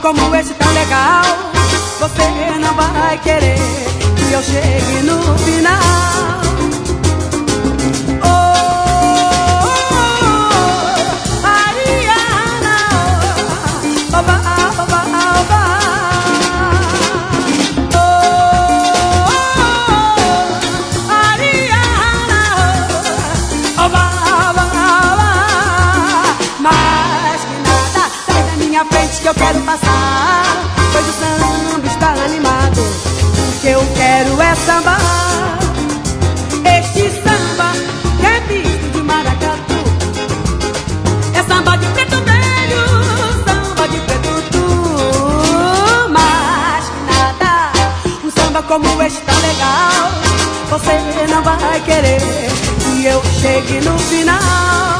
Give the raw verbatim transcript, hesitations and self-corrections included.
como esse tão legal, você não vai querer que eu chegue no final. Oh, oh, oh, Ariana, oh, oba, oba, oba. Oh, oh, Ariana, oba, oba, oba. Mas que nada, sai da minha frente que eu quero passar, pois o samba está animado, o que eu quero é sambar. Este samba que é visto de maracatu, é samba de preto velho, samba de preto tu. Mas que nada, um samba como este tão legal, você não vai querer que eu chegue no final.